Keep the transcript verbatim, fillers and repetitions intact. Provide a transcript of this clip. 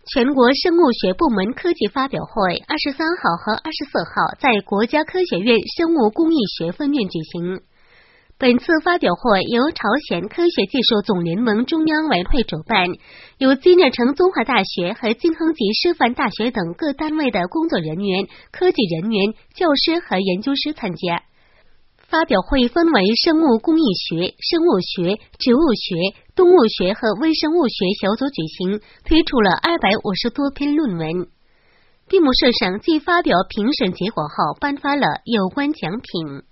全国生物学部门科技发表会二十三号和二十四号在国家科学院生物工艺学分院举行。本次发表会由朝鲜科学技术总联盟中央委员会主办，由金日成综合大学和金亨吉师范大学等各单位的工作人员、科技人员、教师和研究师参加。发表会分为生物工艺学、生物学、植物学、动物学和微生物学小组举行，推出了二百五十多篇论文。闭幕式上继发表评审结果后，颁发了有关奖品。